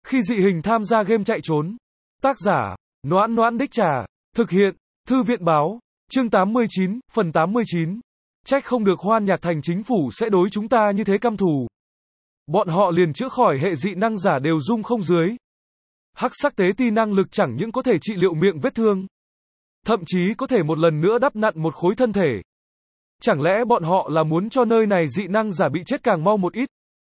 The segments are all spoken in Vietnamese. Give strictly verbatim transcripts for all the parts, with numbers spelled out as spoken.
Khi dị hình tham gia game chạy trốn. Tác giả, Noãn Noãn Đích Trà. Thực hiện, Thư viện báo. Chương tám mươi chín, phần tám mươi chín. Trách không được Hoan Nhạc Thành chính phủ sẽ đối chúng ta như thế căm thù. Bọn họ liền chữa khỏi hệ dị năng giả đều dung không dưới. Hắc sắc tế ti năng lực chẳng những có thể trị liệu miệng vết thương, thậm chí có thể một lần nữa đắp nặn một khối thân thể. Chẳng lẽ bọn họ là muốn cho nơi này dị năng giả bị chết càng mau một ít?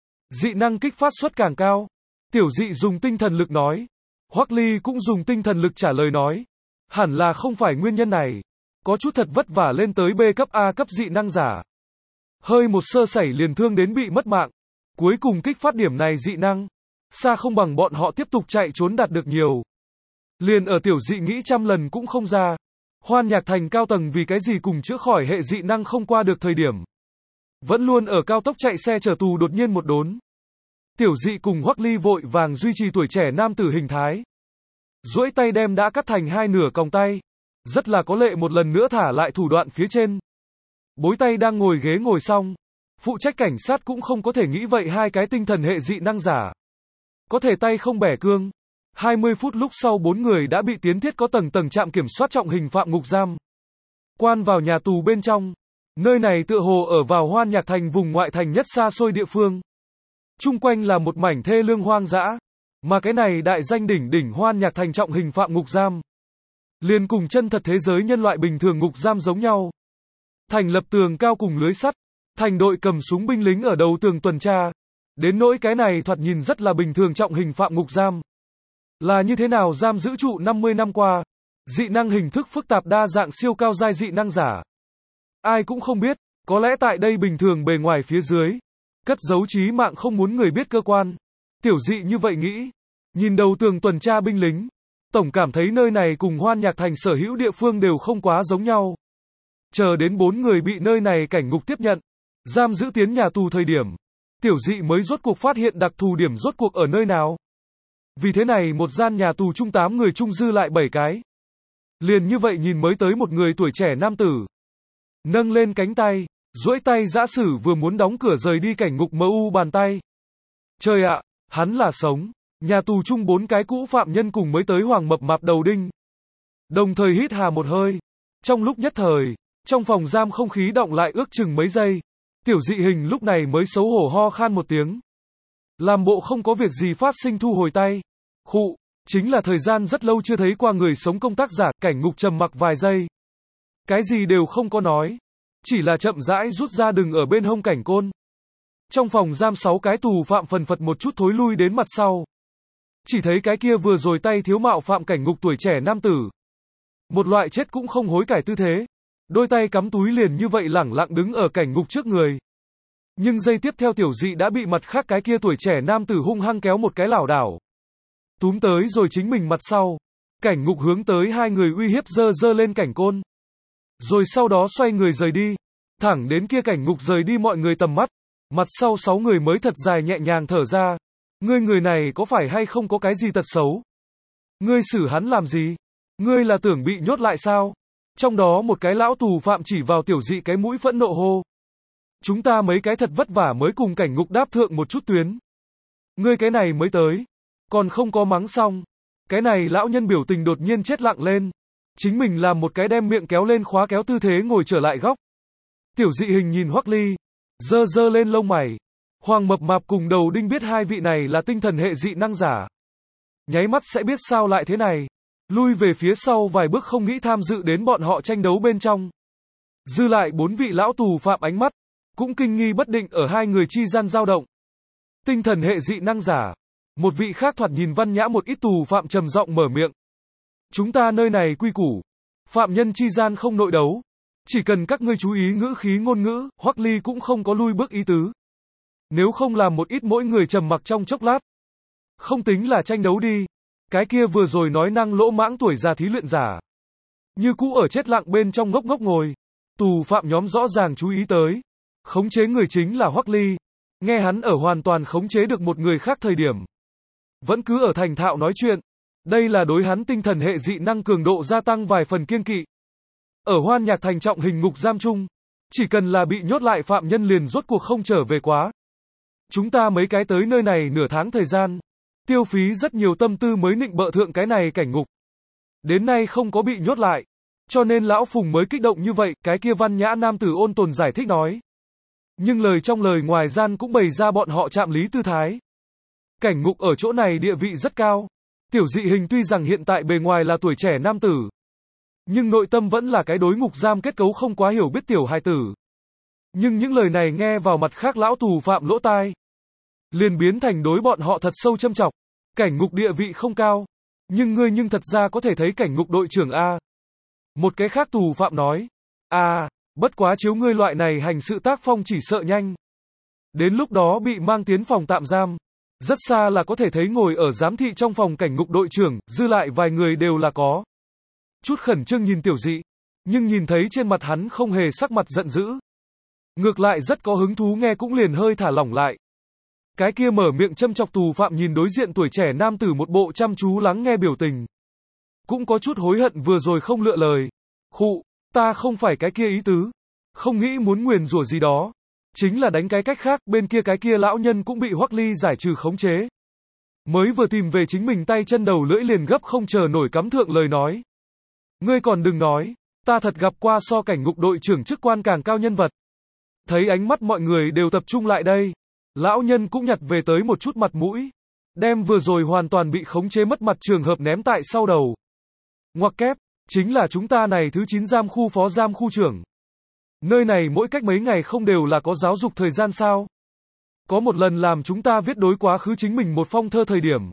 Dị năng kích phát suất càng cao. Tiểu dị dùng tinh thần lực nói. Hoắc Ly cũng dùng tinh thần lực trả lời nói. Hẳn là không phải nguyên nhân này. Có chút thật vất vả lên tới B cấp A cấp dị năng giả. Hơi một sơ sẩy liền thương đến bị mất mạng. Cuối cùng kích phát điểm này dị năng. Xa không bằng bọn họ tiếp tục chạy trốn đạt được nhiều. Liền ở tiểu dị nghĩ trăm lần cũng không ra. Hoan Nhạc Thành cao tầng vì cái gì cùng chữa khỏi hệ dị năng không qua được thời điểm. Vẫn luôn ở cao tốc chạy xe chở tù đột nhiên một đốn. Tiểu dị cùng Hoắc Ly vội vàng duy trì tuổi trẻ nam tử hình thái. Duỗi tay đem đã cắt thành hai nửa còng tay. Rất là có lệ một lần nữa thả lại thủ đoạn phía trên. Bối tay đang ngồi ghế ngồi xong. Phụ trách cảnh sát cũng không có thể nghĩ vậy hai cái tinh thần hệ dị năng giả. Có thể tay không bẻ cương. hai mươi phút lúc sau bốn người đã bị tiến thiết có tầng tầng trạm kiểm soát trọng hình phạm ngục giam. Quan vào nhà tù bên trong. Nơi này tựa hồ ở vào Hoan Nhạc Thành vùng ngoại thành nhất xa xôi địa phương. Chung quanh là một mảnh thê lương hoang dã. Mà cái này đại danh đỉnh đỉnh Hoan Nhạc Thành trọng hình phạm ngục giam. Liền cùng chân thật thế giới nhân loại bình thường ngục giam giống nhau. Thành lập tường cao cùng lưới sắt. Thành đội cầm súng binh lính ở đầu tường tuần tra. Đến nỗi cái này thoạt nhìn rất là bình thường trọng hình phạm ngục giam. Là như thế nào giam giữ trụ năm mươi năm qua. Dị năng hình thức phức tạp đa dạng siêu cao giai dị năng giả. Ai cũng không biết, có lẽ tại đây bình thường bề ngoài phía dưới. Cất giấu trí mạng không muốn người biết cơ quan. Tiểu dị như vậy nghĩ. Nhìn đầu tường tuần tra binh lính. Tổng cảm thấy nơi này cùng Hoan Nhạc Thành sở hữu địa phương đều không quá giống nhau. Chờ đến bốn người bị nơi này cảnh ngục tiếp nhận. Giam giữ tiến nhà tù thời điểm. Tiểu dị mới rốt cuộc phát hiện đặc thù điểm rốt cuộc ở nơi nào. Vì thế này một gian nhà tù chung tám người chung dư lại bảy cái. Liền như vậy nhìn mới tới một người tuổi trẻ nam tử. Nâng lên cánh tay, duỗi tay giã sử vừa muốn đóng cửa rời đi cảnh ngục mờ u bàn tay. Trời ạ, hắn là sống. Nhà tù chung bốn cái cũ phạm nhân cùng mới tới hoàng mập mạp đầu đinh. Đồng thời hít hà một hơi. Trong lúc nhất thời, trong phòng giam không khí động lại ước chừng mấy giây. Tiểu dị hình lúc này mới xấu hổ ho khan một tiếng. Làm bộ không có việc gì phát sinh thu hồi tay. Khụ, chính là thời gian rất lâu chưa thấy qua người sống công tác giả, cảnh ngục trầm mặc vài giây. Cái gì đều không có nói. Chỉ là chậm rãi rút ra đừng ở bên hông cảnh côn. Trong phòng giam sáu cái tù phạm phần phật một chút thối lui đến mặt sau. Chỉ thấy cái kia vừa rồi tay thiếu mạo phạm cảnh ngục tuổi trẻ nam tử. Một loại chết cũng không hối cải tư thế. Đôi tay cắm túi liền như vậy lẳng lặng đứng ở cảnh ngục trước người. Nhưng giây tiếp theo tiểu dị đã bị mặt khác cái kia tuổi trẻ nam tử hung hăng kéo một cái lảo đảo. Túm tới rồi chính mình mặt sau. Cảnh ngục hướng tới hai người uy hiếp dơ dơ lên cảnh côn. Rồi sau đó xoay người rời đi. Thẳng đến kia cảnh ngục rời đi mọi người tầm mắt. Mặt sau sáu người mới thật dài nhẹ nhàng thở ra. Ngươi người này có phải hay không có cái gì tật xấu? Ngươi xử hắn làm gì? Ngươi là tưởng bị nhốt lại sao? Trong đó một cái lão tù phạm chỉ vào tiểu dị cái mũi phẫn nộ hô. Chúng ta mấy cái thật vất vả mới cùng cảnh ngục đáp thượng một chút tuyến. Ngươi cái này mới tới. Còn không có mắng xong. Cái này lão nhân biểu tình đột nhiên chết lặng lên. Chính mình làm một cái đem miệng kéo lên khóa kéo tư thế ngồi trở lại góc. Tiểu dị hình nhìn Hoắc Ly. Dơ dơ lên lông mày. Hoàng mập mạp cùng đầu đinh biết hai vị này là tinh thần hệ dị năng giả. Nháy mắt sẽ biết sao lại thế này. Lui về phía sau vài bước không nghĩ tham dự đến bọn họ tranh đấu bên trong. Dư lại bốn vị lão tù phạm ánh mắt. Cũng kinh nghi bất định ở hai người chi gian dao động. Tinh thần hệ dị năng giả. Một vị khác thoạt nhìn văn nhã một ít tù phạm trầm giọng mở miệng. Chúng ta nơi này quy củ. Phạm nhân chi gian không nội đấu. Chỉ cần các ngươi chú ý ngữ khí ngôn ngữ, Hoắc Ly cũng không có lui bước ý tứ. Nếu không làm một ít mỗi người trầm mặc trong chốc lát. Không tính là tranh đấu đi. Cái kia vừa rồi nói năng lỗ mãng tuổi già thí luyện giả. Như cũ ở chết lặng bên trong ngốc ngốc ngồi. Tù phạm nhóm rõ ràng chú ý tới. Khống chế người chính là Hoắc Ly. Nghe hắn ở hoàn toàn khống chế được một người khác thời điểm. Vẫn cứ ở thành thạo nói chuyện. Đây là đối hắn tinh thần hệ dị năng cường độ gia tăng vài phần kiêng kỵ. Ở Hoan Nhạc Thành trọng hình ngục giam chung. Chỉ cần là bị nhốt lại phạm nhân liền rốt cuộc không trở về quá. Chúng ta mấy cái tới nơi này nửa tháng thời gian. Tiêu phí rất nhiều tâm tư mới nịnh bợ thượng cái này cảnh ngục. Đến nay không có bị nhốt lại. Cho nên lão Phùng mới kích động như vậy, cái kia văn nhã nam tử ôn tồn giải thích nói. Nhưng lời trong lời ngoài gian cũng bày ra bọn họ chạm lý tư thái. Cảnh ngục ở chỗ này địa vị rất cao. Tiểu dị hình tuy rằng hiện tại bề ngoài là tuổi trẻ nam tử, nhưng nội tâm vẫn là cái đối ngục giam kết cấu không quá hiểu biết tiểu hài tử. Nhưng những lời này nghe vào mặt khác lão tù phạm lỗ tai, liền biến thành đối bọn họ thật sâu châm chọc. Cảnh ngục địa vị không cao, nhưng ngươi nhưng thật ra có thể thấy cảnh ngục đội trưởng A. Một cái khác tù phạm nói, à, bất quá chiếu ngươi loại này hành sự tác phong chỉ sợ nhanh. Đến lúc đó bị mang tiến phòng tạm giam. Rất xa là có thể thấy ngồi ở giám thị trong phòng cảnh ngục đội trưởng, dư lại vài người đều là có chút khẩn trương nhìn tiểu dị, nhưng nhìn thấy trên mặt hắn không hề sắc mặt giận dữ. Ngược lại rất có hứng thú nghe cũng liền hơi thả lỏng lại. Cái kia mở miệng châm chọc tù phạm nhìn đối diện tuổi trẻ nam tử một bộ chăm chú lắng nghe biểu tình. Cũng có chút hối hận vừa rồi không lựa lời. Khụ, ta không phải cái kia ý tứ. Không nghĩ muốn nguyền rủa gì đó. Chính là đánh cái cách khác, bên kia cái kia lão nhân cũng bị Hoắc Ly giải trừ khống chế. Mới vừa tìm về chính mình tay chân đầu lưỡi liền gấp không chờ nổi cắm thượng lời nói. Ngươi còn đừng nói, ta thật gặp qua so cảnh ngục đội trưởng chức quan càng cao nhân vật. Thấy ánh mắt mọi người đều tập trung lại đây. Lão nhân cũng nhặt về tới một chút mặt mũi. Đem vừa rồi hoàn toàn bị khống chế mất mặt trường hợp ném tại sau đầu. Ngoặc kép, chính là chúng ta này thứ chín giam khu phó giam khu trưởng. Nơi này mỗi cách mấy ngày không đều là có giáo dục thời gian sao? Có một lần làm chúng ta viết đối quá khứ chính mình một phong thơ thời điểm.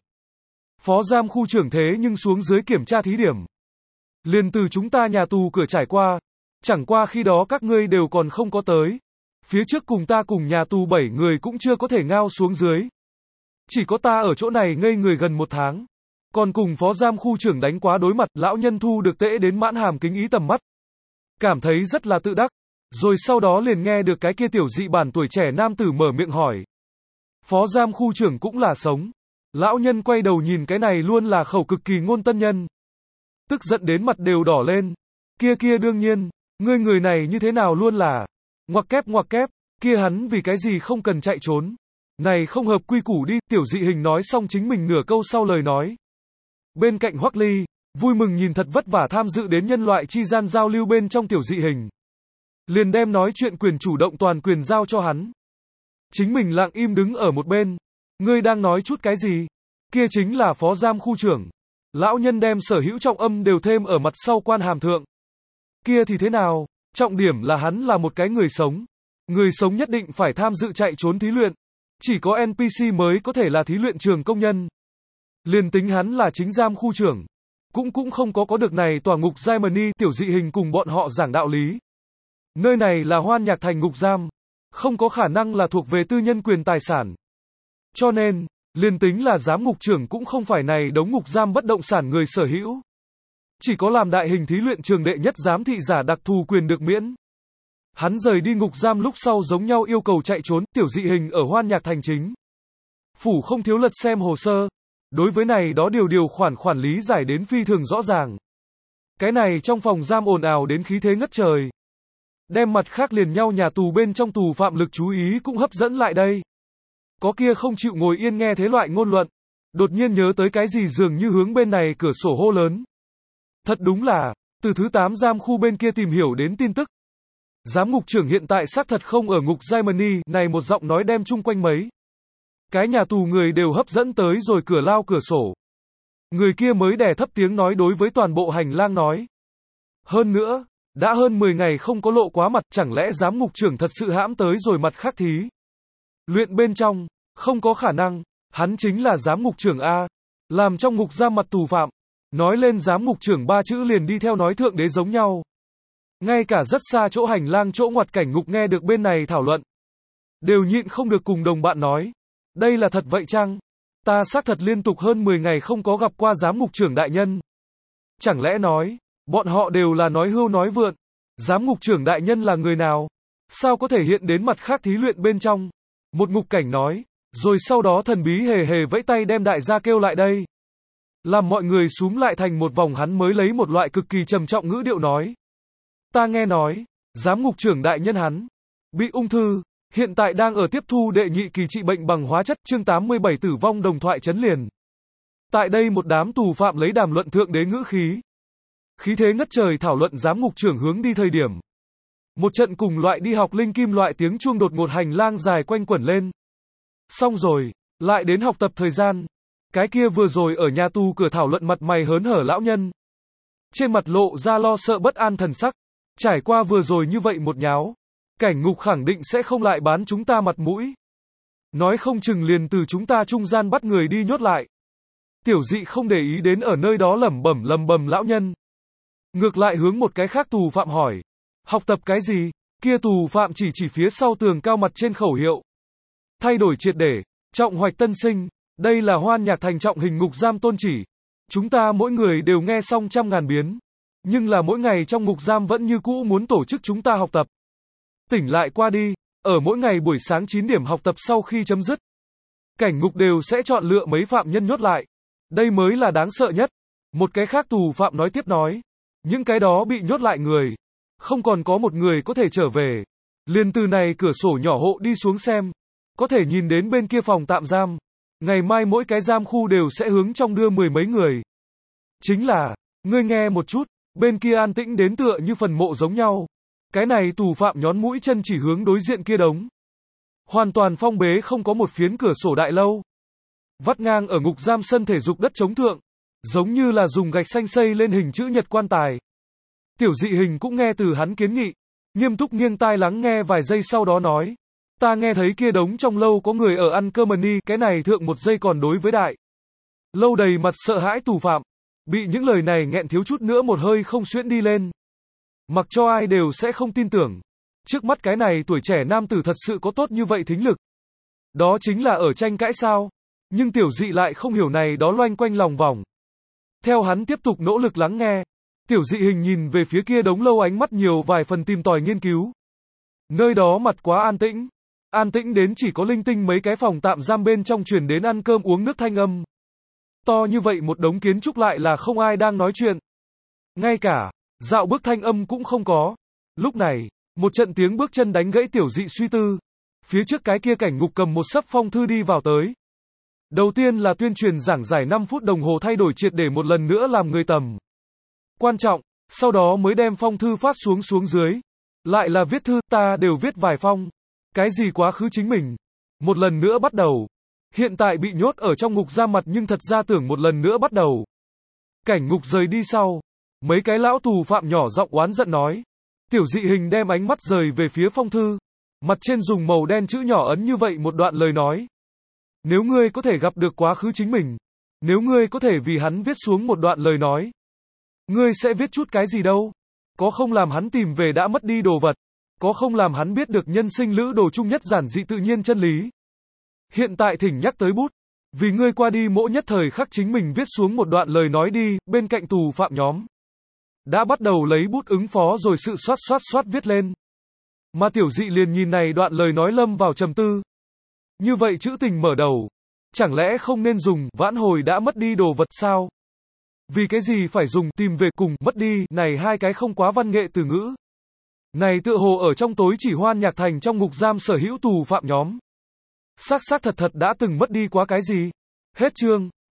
Phó giam khu trưởng thế nhưng xuống dưới kiểm tra thí điểm. Liền từ chúng ta nhà tù cửa trải qua. Chẳng qua khi đó các ngươi đều còn không có tới. Phía trước cùng ta cùng nhà tù bảy người cũng chưa có thể ngao xuống dưới. Chỉ có ta ở chỗ này ngây người gần một tháng. Còn cùng phó giam khu trưởng đánh quá đối mặt, lão nhân thu được tễ đến mãn hàm kính ý tầm mắt. Cảm thấy rất là tự đắc. Rồi sau đó liền nghe được cái kia tiểu dị bản tuổi trẻ nam tử mở miệng hỏi. Phó giam khu trưởng cũng là sống. Lão nhân quay đầu nhìn cái này luôn là khẩu cực kỳ ngôn tân nhân. Tức giận đến mặt đều đỏ lên. Kia kia đương nhiên, ngươi người này như thế nào luôn là. Ngoặc kép ngoặc kép, kia hắn vì cái gì không cần chạy trốn. Này không hợp quy củ đi, tiểu dị hình nói xong chính mình nửa câu sau lời nói. Bên cạnh Hoắc Ly, vui mừng nhìn thật vất vả tham dự đến nhân loại chi gian giao lưu bên trong tiểu dị hình. Liền đem nói chuyện quyền chủ động toàn quyền giao cho hắn. Chính mình lặng im đứng ở một bên. Ngươi đang nói chút cái gì? Kia chính là phó giam khu trưởng. Lão nhân đem sở hữu trọng âm đều thêm ở mặt sau quan hàm thượng. Kia thì thế nào? Trọng điểm là hắn là một cái người sống. Người sống nhất định phải tham dự chạy trốn thí luyện. Chỉ có en pê xê mới có thể là thí luyện trường công nhân. Liền tính hắn là chính giam khu trưởng. Cũng cũng không có có được này tòa ngục Germany tiểu dị hình cùng bọn họ giảng đạo lý. Nơi này là Hoan Nhạc Thành ngục giam. Không có khả năng là thuộc về tư nhân quyền tài sản. Cho nên, liền tính là giám ngục trưởng cũng không phải này đống ngục giam bất động sản người sở hữu. Chỉ có làm đại hình thí luyện trường đệ nhất giám thị giả đặc thù quyền được miễn. Hắn rời đi ngục giam lúc sau giống nhau yêu cầu chạy trốn, tiểu dị hình ở Hoan Nhạc Thành chính. Phủ không thiếu lật xem hồ sơ. Đối với này đó điều điều khoản khoản lý giải đến phi thường rõ ràng. Cái này trong phòng giam ồn ào đến khí thế ngất trời. Đem mặt khác liền nhau nhà tù bên trong tù phạm lực chú ý cũng hấp dẫn lại đây. Có kia không chịu ngồi yên nghe thế loại ngôn luận. Đột nhiên nhớ tới cái gì dường như hướng bên này cửa sổ hô lớn. Thật đúng là, từ thứ tám giam khu bên kia tìm hiểu đến tin tức. Giám ngục trưởng hiện tại xác thật không ở ngục Germany, này một giọng nói đem chung quanh mấy. Cái nhà tù người đều hấp dẫn tới rồi cửa lao cửa sổ. Người kia mới đè thấp tiếng nói đối với toàn bộ hành lang nói. Hơn nữa, đã hơn mười ngày không có lộ quá mặt, chẳng lẽ giám ngục trưởng thật sự hãm tới rồi mặt khác thí. Luyện bên trong, không có khả năng, hắn chính là giám ngục trưởng A, làm trong ngục giam mặt tù phạm. Nói lên giám ngục trưởng ba chữ liền đi theo nói thượng đế giống nhau. Ngay cả rất xa chỗ hành lang chỗ ngoặt cảnh ngục nghe được bên này thảo luận. Đều nhịn không được cùng đồng bạn nói. Đây là thật vậy chăng? Ta xác thật liên tục hơn mười ngày không có gặp qua giám ngục trưởng đại nhân. Chẳng lẽ nói, bọn họ đều là nói hưu nói vượn. Giám ngục trưởng đại nhân là người nào? Sao có thể hiện đến mặt khác thí luyện bên trong? Một ngục cảnh nói, rồi sau đó thần bí hề hề vẫy tay đem đại gia kêu lại đây. Làm mọi người súm lại thành một vòng hắn mới lấy một loại cực kỳ trầm trọng ngữ điệu nói. Ta nghe nói, giám ngục trưởng đại nhân hắn, bị ung thư, hiện tại đang ở tiếp thu đệ nhị kỳ trị bệnh bằng hóa chất chương tám mươi bảy tử vong đồng thoại chấn liền. Tại đây một đám tù phạm lấy đàm luận thượng đế ngữ khí. Khí thế ngất trời thảo luận giám ngục trưởng hướng đi thời điểm. Một trận cùng loại đi học linh kim loại tiếng chuông đột ngột hành lang dài quanh quẩn lên. Xong rồi, lại đến học tập thời gian. Cái kia vừa rồi ở nhà tù cửa thảo luận mặt mày hớn hở lão nhân. Trên mặt lộ ra lo sợ bất an thần sắc. Trải qua vừa rồi như vậy một nháo. Cảnh ngục khẳng định sẽ không lại bán chúng ta mặt mũi. Nói không chừng liền từ chúng ta trung gian bắt người đi nhốt lại. Tiểu Dị không để ý đến ở nơi đó lẩm bẩm lầm bầm lão nhân. Ngược lại hướng một cái khác tù phạm hỏi. Học tập cái gì? Kia tù phạm chỉ chỉ phía sau tường cao mặt trên khẩu hiệu. Thay đổi triệt để, trọng hoạch tân sinh. Đây là Hoan Nhạc Thành trọng hình ngục giam tôn chỉ. Chúng ta mỗi người đều nghe xong trăm ngàn biến. Nhưng là mỗi ngày trong ngục giam vẫn như cũ muốn tổ chức chúng ta học tập. Tỉnh lại qua đi, ở mỗi ngày buổi sáng chín điểm học tập sau khi chấm dứt. Cảnh ngục đều sẽ chọn lựa mấy phạm nhân nhốt lại. Đây mới là đáng sợ nhất. Một cái khác tù phạm nói tiếp nói. Những cái đó bị nhốt lại người. Không còn có một người có thể trở về. Liền từ này cửa sổ nhỏ hộ đi xuống xem. Có thể nhìn đến bên kia phòng tạm giam. Ngày mai mỗi cái giam khu đều sẽ hướng trong đưa mười mấy người. Chính là, ngươi nghe một chút, bên kia an tĩnh đến tựa như phần mộ giống nhau. Cái này tù phạm nhón mũi chân chỉ hướng đối diện kia đống. Hoàn toàn phong bế không có một phiến cửa sổ đại lâu. Vắt ngang ở ngục giam sân thể dục đất chống thượng. Giống như là dùng gạch xanh xây lên hình chữ nhật quan tài. Tiểu Dị hình cũng nghe từ hắn kiến nghị. Nghiêm túc nghiêng tai lắng nghe vài giây sau đó nói. Ta nghe thấy kia đống trong lâu có người ở ăn cơm ni, cái này thượng một giây còn đối với đại. Lâu đầy mặt sợ hãi tù phạm. Bị những lời này nghẹn thiếu chút nữa một hơi không xuyễn đi lên. Mặc cho ai đều sẽ không tin tưởng. Trước mắt cái này tuổi trẻ nam tử thật sự có tốt như vậy thính lực. Đó chính là ở tranh cãi sao. Nhưng Tiểu Dị lại không hiểu này đó loanh quanh lòng vòng. Theo hắn tiếp tục nỗ lực lắng nghe. Tiểu Dị hình nhìn về phía kia đống lâu ánh mắt nhiều vài phần tìm tòi nghiên cứu. Nơi đó mặt quá an tĩnh. An tĩnh đến chỉ có linh tinh mấy cái phòng tạm giam bên trong truyền đến ăn cơm uống nước thanh âm. To như vậy một đống kiến trúc lại là không ai đang nói chuyện. Ngay cả dạo bước thanh âm cũng không có. Lúc này, một trận tiếng bước chân đánh gãy Tiểu Dị suy tư. Phía trước cái kia cảnh ngục cầm một sấp phong thư đi vào tới. Đầu tiên là tuyên truyền giảng giải năm phút đồng hồ thay đổi triệt để một lần nữa làm người tầm quan trọng, sau đó mới đem phong thư phát xuống xuống dưới. Lại là viết thư, ta đều viết vài phong. Cái gì quá khứ chính mình. Một lần nữa bắt đầu. Hiện tại bị nhốt ở trong ngục giam mặt nhưng thật ra tưởng một lần nữa bắt đầu. Cảnh ngục rời đi sau. Mấy cái lão tù phạm nhỏ giọng oán giận nói. Tiểu Dị hình đem ánh mắt rời về phía phong thư. Mặt trên dùng màu đen chữ nhỏ ấn như vậy một đoạn lời nói. Nếu ngươi có thể gặp được quá khứ chính mình. Nếu ngươi có thể vì hắn viết xuống một đoạn lời nói. Ngươi sẽ viết chút cái gì đâu. Có không làm hắn tìm về đã mất đi đồ vật. Có không làm hắn biết được nhân sinh lữ đồ chung nhất giản dị tự nhiên chân lý. Hiện tại thỉnh nhắc tới bút. Vì ngươi qua đi mỗi nhất thời khắc chính mình viết xuống một đoạn lời nói đi, bên cạnh tù phạm nhóm. Đã bắt đầu lấy bút ứng phó rồi sự xoát xoát xoát viết lên. Mà Tiểu Dị liền nhìn này đoạn lời nói lâm vào trầm tư. Như vậy chữ tình mở đầu. Chẳng lẽ không nên dùng vãn hồi đã mất đi đồ vật sao? Vì cái gì phải dùng tìm về cùng mất đi này hai cái không quá văn nghệ từ ngữ. Này tựa hồ ở trong tối chỉ Hoan Nhạc Thành trong ngục giam sở hữu tù phạm nhóm. Xác xác thật thật đã từng mất đi quá cái gì? Hết chương.